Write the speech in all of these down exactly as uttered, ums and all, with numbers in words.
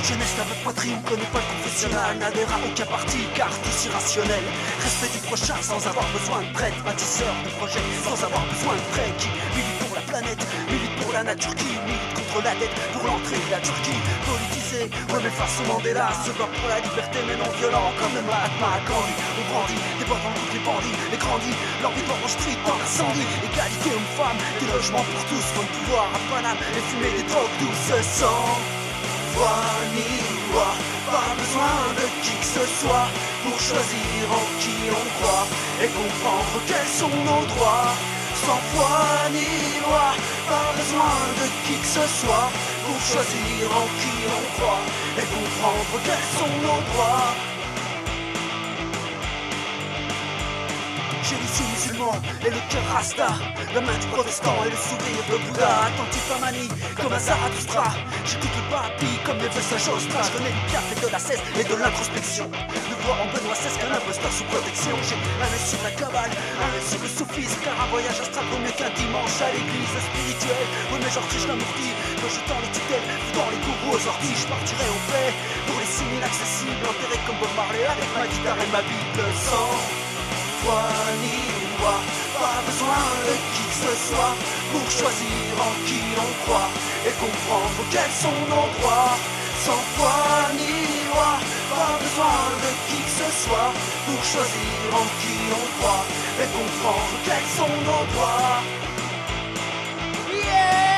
Jeunesse la votre patrie, on connaît pas le confessionnal, n'adhère à aucun parti car tous irrationnels. Respect du prochain sans avoir besoin de prêtre, bâtisseur de projet sans avoir besoin de prêt. Qui milite pour la planète, milite pour la nature, qui milite contre la dette pour l'entrée de la Turquie. Politisé, ouais mais face au Mandela, se bat pour la liberté mais non violent comme le Mahatma Gandhi. On grandit, débordant toutes les bandits, et grandit, l'envie de voir en street dans l'incendie. Égalité homme-femme, des logements pour tous, faut le pouvoir à Paname et fumer des drogues douces sans foi ni loi. Pas besoin de qui que ce soit pour choisir en qui on croit et comprendre quels sont nos droits. Sans foi ni loi, pas besoin de qui que ce soit pour choisir en qui on croit et comprendre quels sont nos droits. J'ai l'issue musulman et le cœur rasta, la main du protestant et le sourire de Bouddha. Attentif à manie comme un Zarathustra, j'écoute le papi comme les messages Ostra. Je connais le bienfait de la cesse et de l'introspection, ne vois en Benoît seize qu'un imposteur sous protection. J'ai un œil sur la cabale, un œil sur le soufisme, car un voyage astral vaut mieux qu'un dimanche à l'église spirituelle. Oui mais genre Krishnamurti, quand je tends les tutelles, dans les gourous aux orties, je partirai en paix pour les signes inaccessibles, enterré comme Bob Marley avec ma guitare et ma Bible. Sans foi ni loi, pas besoin de qui que ce soit pour choisir en qui on croit et comprendre quels sont nos droits. Sans foi ni loi, pas besoin de qui que ce soit pour choisir en qui on croit et comprendre quels sont nos droits. Yeah!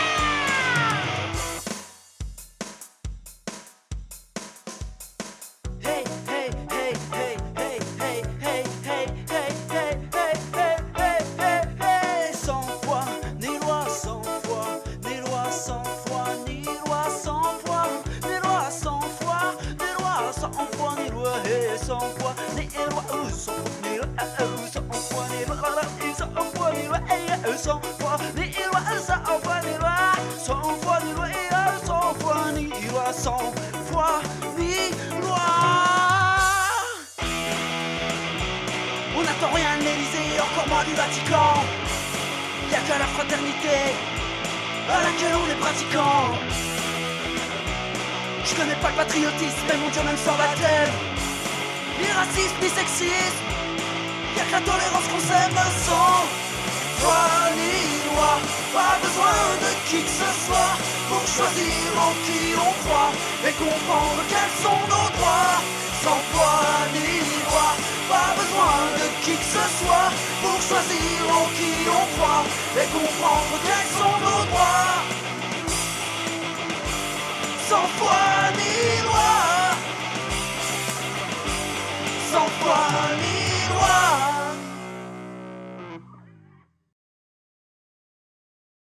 Hey, hey, hey, hey, hey, hey, hey, hey, hey, hey, hey, hey, hey, hey, hey. Sans foi ni loi, sans foi ni loi, sans foi ni loi, sans foi ni loi, sans foi ni loi, sans foi ni loi, hey, sans foi ni loi, euh, sans foi ni loi, euh, sans foi ni loi, euh, sans foi ni loi, euh, sans foi ni loi, euh, sans foi ni loi, sans foi ni loi, euh, sans foi ni loi, sans foi ni loi. On n'attend rien de l'Élysée, encore moins du Vatican. Y'a qu'à la fraternité à laquelle on est pratiquant. Je connais pas le patriotisme, mais mon Dieu même sans baptême. Ni racisme, ni sexisme. Y'a que la tolérance qu'on s'aime sans foi ni loi. Pas besoin de qui que ce soit pour choisir en qui on croit et comprendre quels sont nos droits. Sans foi ni loi, pas besoin de qui que ce soit pour choisir en qui on croit et comprendre quels sont nos droits. Sans foi ni loi, sans foi ni loi.